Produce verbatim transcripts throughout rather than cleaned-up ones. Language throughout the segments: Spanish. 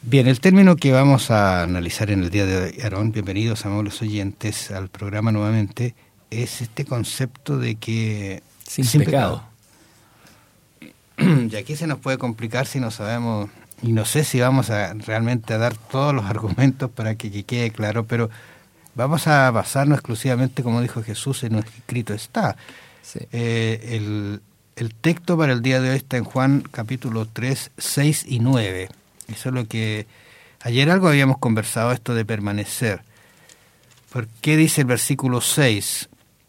Bien, el término que vamos a analizar en el día de hoy, Aarón, bienvenidos, amables oyentes, al programa nuevamente, es este concepto de que... Sin, sin pecado. pecado. Y aquí se nos puede complicar si no sabemos, y no sé si vamos a realmente a dar todos los argumentos para que, que quede claro, pero vamos a basarnos exclusivamente, como dijo Jesús, en lo escrito está. Sí. Eh, el, el texto para el día de hoy está en Juan capítulo tres, seis y nueve. Eso es lo que... Ayer algo habíamos conversado, esto de permanecer. ¿Por qué dice el versículo seis?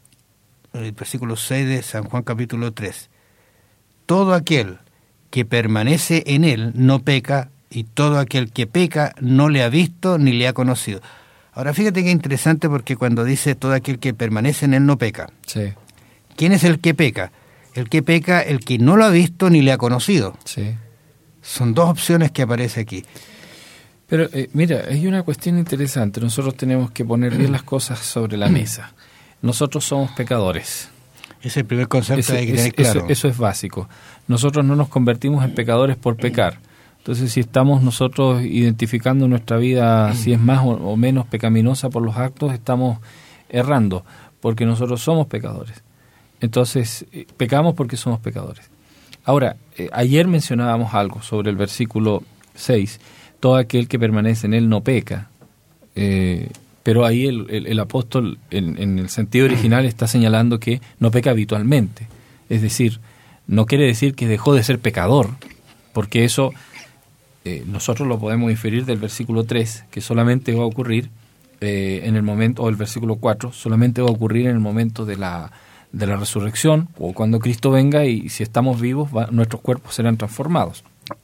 El versículo seis de San Juan capítulo tres. Todo aquel que permanece en él no peca, y todo aquel que peca no le ha visto ni le ha conocido. Ahora fíjate qué interesante, porque cuando dice todo aquel que permanece en él no peca. Sí. ¿Quién es el que peca? El que peca, el que no lo ha visto ni le ha conocido. Sí. Son dos opciones que aparece aquí. Pero eh, mira, hay una cuestión interesante. Nosotros tenemos que poner bien las cosas sobre la mesa. Nosotros somos pecadores. Es el primer concepto Eso, que hay que tener es, claro. Eso, eso es básico. Nosotros no nos convertimos en pecadores por pecar. Entonces, si estamos nosotros identificando nuestra vida, si es más o, o menos pecaminosa por los actos, estamos errando, porque nosotros somos pecadores. Entonces, eh, pecamos porque somos pecadores. Ahora, eh, ayer mencionábamos algo sobre el versículo seis. Todo aquel que permanece en él no peca. Eh, pero ahí el, el, el apóstol, en, en el sentido original, está señalando que no peca habitualmente. Es decir, no quiere decir que dejó de ser pecador, porque eso eh, nosotros lo podemos inferir del versículo tres, que solamente va a ocurrir eh, en el momento, o el versículo cuatro, solamente va a ocurrir en el momento de la de la resurrección, o cuando Cristo venga, y si estamos vivos, va, nuestros cuerpos serán transformados.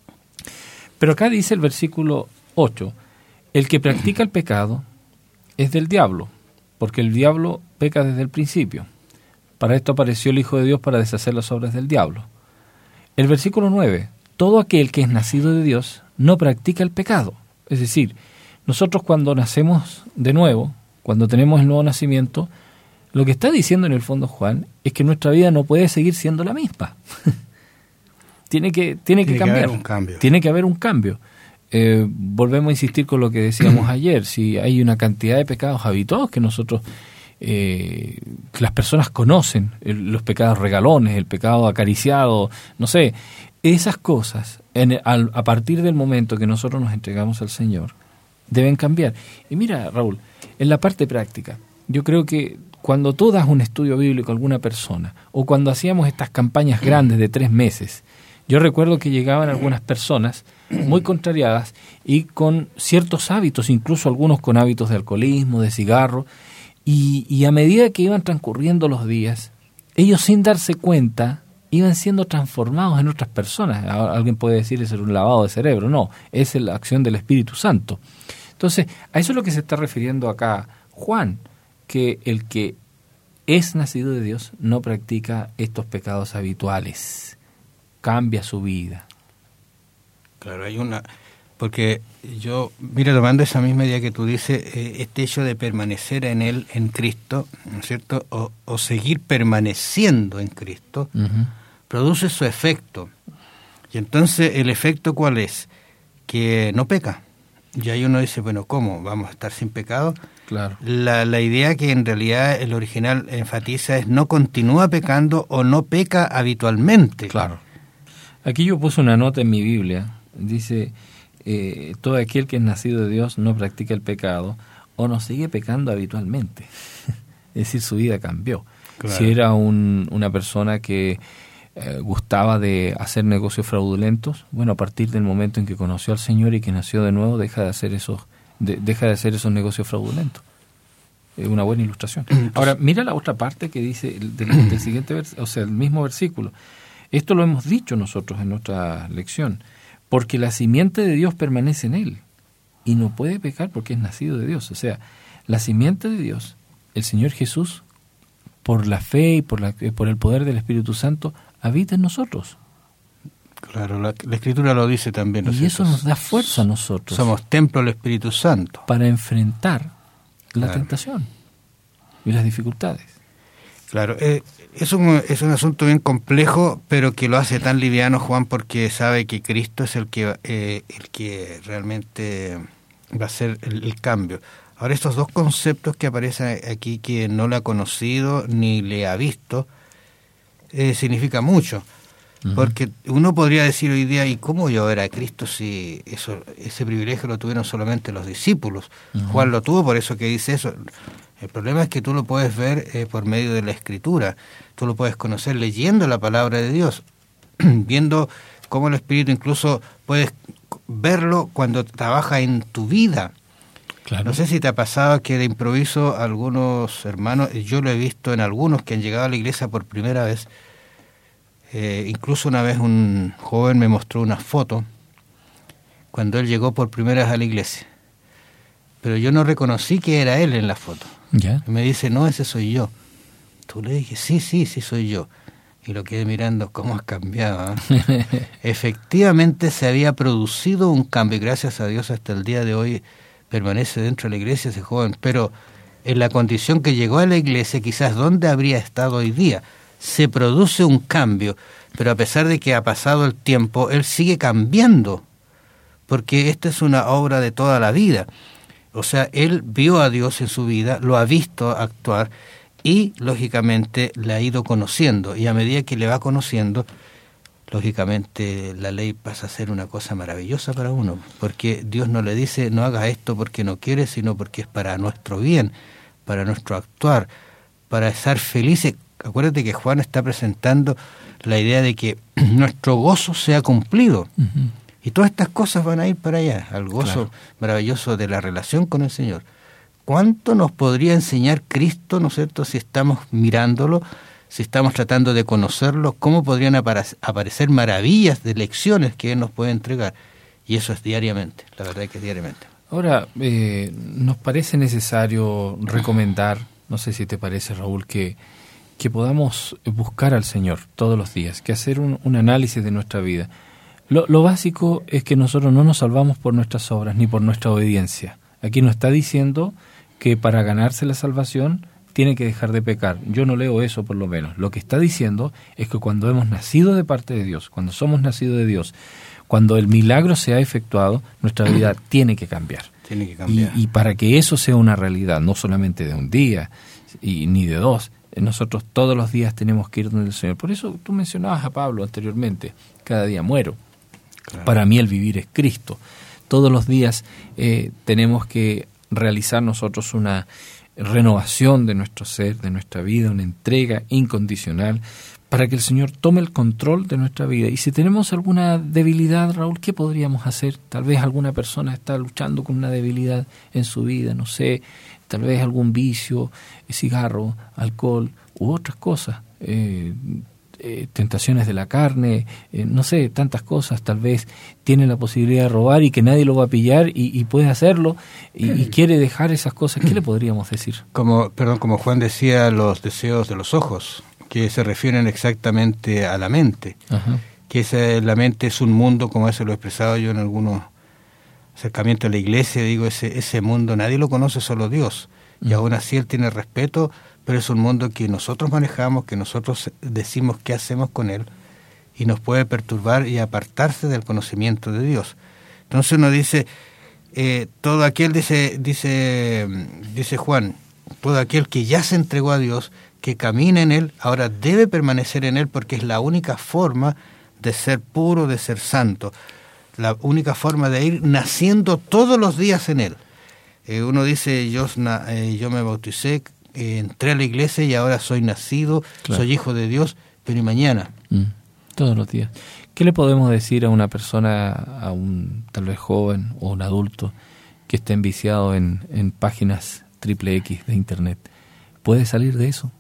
Pero acá dice el versículo ocho, el que practica el pecado es del diablo, porque el diablo peca desde el principio. Para esto apareció el Hijo de Dios, para deshacer las obras del diablo. El versículo nueve, todo aquel que es nacido de Dios no practica el pecado. Es decir, nosotros cuando nacemos de nuevo, cuando tenemos el nuevo nacimiento, lo que está diciendo en el fondo Juan es que nuestra vida no puede seguir siendo la misma. tiene que tiene, tiene que cambiar. Que haber un cambio. Tiene que haber un cambio. Eh, volvemos a insistir con lo que decíamos ayer. Si hay una cantidad de pecados habituados que nosotros, eh, que las personas conocen, el, los pecados regalones, el pecado acariciado, no sé, esas cosas, en, al, a partir del momento que nosotros nos entregamos al Señor, deben cambiar. Y mira, Raúl, en la parte práctica, yo creo que cuando tú das un estudio bíblico a alguna persona, o cuando hacíamos estas campañas grandes de tres meses, yo recuerdo que llegaban algunas personas muy contrariadas y con ciertos hábitos, incluso algunos con hábitos de alcoholismo, de cigarro, y, y a medida que iban transcurriendo los días, ellos sin darse cuenta iban siendo transformados en otras personas. Alguien puede decir es un lavado de cerebro, no, es la acción del Espíritu Santo. Entonces, a eso es lo que se está refiriendo acá Juan, que el que es nacido de Dios no practica estos pecados habituales, cambia su vida. Claro, hay una... Porque yo, mira, tomando esa misma idea que tú dices, eh, este hecho de permanecer en Él, en Cristo, ¿no es cierto?, o, o seguir permaneciendo en Cristo, uh-huh. produce su efecto. Y entonces, ¿el efecto cuál es? Que no peca. Y ahí uno dice, bueno, ¿cómo? ¿Vamos a estar sin pecado? Claro. La, la idea que en realidad el original enfatiza es no continúa pecando o no peca habitualmente. Claro. Aquí yo puse una nota en mi Biblia, dice, eh, todo aquel que es nacido de Dios no practica el pecado o no sigue pecando habitualmente. Es decir, su vida cambió. Claro. Si era un, una persona que eh, gustaba de hacer negocios fraudulentos, bueno, a partir del momento en que conoció al Señor y que nació de nuevo, deja de hacer esos, de, deja de hacer esos negocios fraudulentos. Es una buena ilustración. Ahora, mira la otra parte que dice del, del siguiente vers- o sea, el mismo versículo. Esto lo hemos dicho nosotros en nuestra lección, porque la simiente de Dios permanece en él y no puede pecar porque es nacido de Dios. O sea, la simiente de Dios, el Señor Jesús, por la fe y por, la, por el poder del Espíritu Santo, habita en nosotros. Claro, la, la Escritura lo dice también. Y eso nos da fuerza a nosotros. Somos templo del Espíritu Santo. Para enfrentar la claro. tentación y las dificultades. Claro, eh, es, un, es un asunto bien complejo, pero que lo hace tan liviano, Juan, porque sabe que Cristo es el que, eh, el que realmente va a hacer el, el cambio. Ahora, estos dos conceptos que aparecen aquí, que no le ha conocido ni le ha visto, eh, significa mucho. Uh-huh. Porque uno podría decir hoy día, ¿y cómo yo ver a Cristo si eso, ese privilegio lo tuvieron solamente los discípulos? Uh-huh. Juan lo tuvo, por eso que dice eso. El problema es que tú lo puedes ver eh, por medio de la Escritura, tú lo puedes conocer leyendo la palabra de Dios, viendo cómo el Espíritu incluso puedes verlo cuando trabaja en tu vida. Claro. No sé si te ha pasado que de improviso algunos hermanos, yo lo he visto en algunos que han llegado a la iglesia por primera vez, eh, incluso una vez un joven me mostró una foto cuando él llegó por primera vez a la iglesia, pero yo no reconocí que era él en la foto. ¿Ya? Y me dice, no, ese soy yo. Tú le dije, sí, sí, sí soy yo. Y lo quedé mirando, cómo has cambiado, ¿eh? Efectivamente se había producido un cambio, y gracias a Dios hasta el día de hoy permanece dentro de la iglesia ese joven, pero en la condición que llegó a la iglesia, quizás dónde habría estado hoy día. Se produce un cambio, pero a pesar de que ha pasado el tiempo, él sigue cambiando, porque esta es una obra de toda la vida. O sea, él vio a Dios en su vida, lo ha visto actuar y, lógicamente, le ha ido conociendo. Y a medida que le va conociendo, lógicamente, la ley pasa a ser una cosa maravillosa para uno. Porque Dios no le dice, no hagas esto porque no quieres, sino porque es para nuestro bien, para nuestro actuar, para estar felices. Acuérdate que Juan está presentando la idea de que nuestro gozo sea cumplido. Uh-huh. Y todas estas cosas van a ir para allá, al gozo claro. maravilloso de la relación con el Señor. ¿Cuánto nos podría enseñar Cristo, ¿no es cierto?, si estamos mirándolo, si estamos tratando de conocerlo? ¿Cómo podrían apare- aparecer maravillas de lecciones que Él nos puede entregar? Y eso es diariamente, la verdad es que es diariamente. Ahora, eh, nos parece necesario recomendar, no sé si te parece, Raúl, que, que podamos buscar al Señor todos los días, que hacer un, un análisis de nuestra vida. Lo, lo básico es que nosotros no nos salvamos por nuestras obras ni por nuestra obediencia. Aquí nos está diciendo que para ganarse la salvación tiene que dejar de pecar. Yo no leo eso por lo menos. Lo que está diciendo es que cuando hemos nacido de parte de Dios, cuando somos nacidos de Dios, cuando el milagro se ha efectuado, nuestra vida tiene que cambiar. Tiene que cambiar. Y, y para que eso sea una realidad, no solamente de un día y ni de dos, nosotros todos los días tenemos que ir donde el Señor. Por eso tú mencionabas a Pablo anteriormente, cada día muero. Claro. Para mí el vivir es Cristo. Todos los días eh, tenemos que realizar nosotros una renovación de nuestro ser, de nuestra vida, una entrega incondicional para que el Señor tome el control de nuestra vida. Y si tenemos alguna debilidad, Raúl, ¿qué podríamos hacer? Tal vez alguna persona está luchando con una debilidad en su vida, no sé, tal vez algún vicio, cigarro, alcohol u otras cosas. Eh, Eh, tentaciones de la carne, eh, no sé, tantas cosas. Tal vez tiene la posibilidad de robar y que nadie lo va a pillar y, y puede hacerlo y, y quiere dejar esas cosas. ¿Qué le podríamos decir? Como, perdón, como Juan decía, los deseos de los ojos, que se refieren exactamente a la mente. Ajá. Que esa, la mente es un mundo, como eso lo he expresado yo en algunos acercamientos a la iglesia, digo, ese, ese mundo nadie lo conoce, solo Dios. Y uh-huh. aún así Él tiene respeto, pero es un mundo que nosotros manejamos, que nosotros decimos qué hacemos con él, y nos puede perturbar y apartarse del conocimiento de Dios. Entonces uno dice, eh, todo aquel, dice, dice, dice Juan, todo aquel que ya se entregó a Dios, que camina en él, ahora debe permanecer en él, porque es la única forma de ser puro, de ser santo, la única forma de ir naciendo todos los días en él. Eh, uno dice, yo, eh, yo me bauticé, eh, entré a la iglesia y ahora soy nacido, claro. soy hijo de Dios, pero ¿y mañana? Mm, todos los días. ¿Qué le podemos decir a una persona, a un tal vez joven o un adulto que esté enviciado en, en páginas triple X de internet? ¿Puede salir de eso?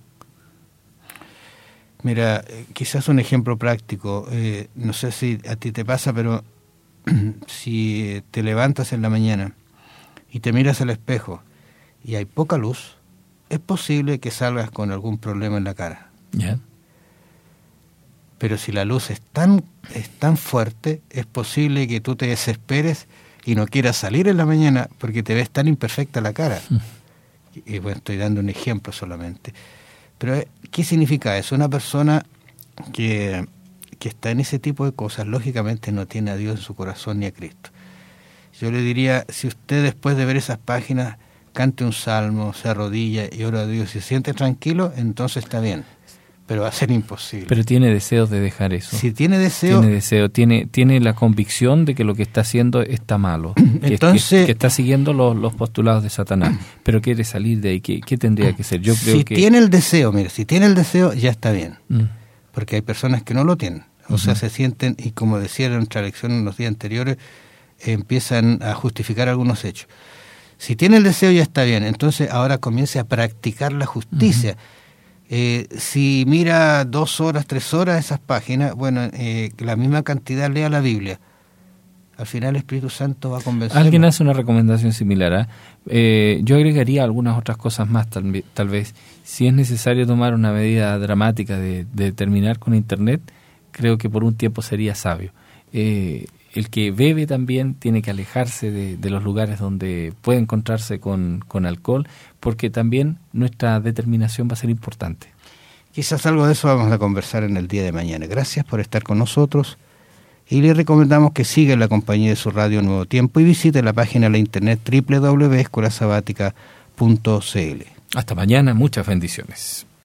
Mira, eh, quizás un ejemplo práctico, eh, no sé si a ti te pasa, pero si te levantas en la mañana y te miras al espejo y hay poca luz, es posible que salgas con algún problema en la cara. Yeah. Pero si la luz es tan, es tan fuerte, es posible que tú te desesperes y no quieras salir en la mañana porque te ves tan imperfecta la cara. Mm. Y bueno, estoy dando un ejemplo solamente. Pero, ¿qué significa eso? Una persona que, que está en ese tipo de cosas, lógicamente no tiene a Dios en su corazón ni a Cristo. Yo le diría, si usted después de ver esas páginas cante un salmo, se arrodilla y ora a Dios y se siente tranquilo, entonces está bien. Pero va a ser imposible. Pero tiene deseos de dejar eso. Si tiene deseo... Tiene deseo, tiene, tiene la convicción de que lo que está haciendo está malo. Entonces, que, que, que está siguiendo los, los postulados de Satanás. Pero quiere salir de ahí. ¿Qué, qué tendría que ser? Yo creo si que... tiene el deseo, mire, si tiene el deseo, ya está bien. Mm. Porque hay personas que no lo tienen. O uh-huh. sea, se sienten, y como decía en nuestra lección en los días anteriores, eh, empiezan a justificar algunos hechos. Si tiene el deseo, ya está bien. Entonces, ahora comience a practicar la justicia. Uh-huh. Eh, si mira dos horas, tres horas esas páginas, bueno, eh, la misma cantidad lea la Biblia. Al final el Espíritu Santo va a convencer. Alguien hace una recomendación similar. ¿eh? Eh, yo agregaría algunas otras cosas más, tal, tal vez. Si es necesario tomar una medida dramática de, de terminar con Internet, creo que por un tiempo sería sabio. Eh, el que bebe también tiene que alejarse de, de los lugares donde puede encontrarse con, con alcohol, porque también nuestra determinación va a ser importante. Quizás algo de eso vamos a conversar en el día de mañana. Gracias por estar con nosotros y le recomendamos que siga en la compañía de su radio Nuevo Tiempo y visite la página de la internet doble u doble u doble u punto escuela sabática punto c l. Hasta mañana, muchas bendiciones.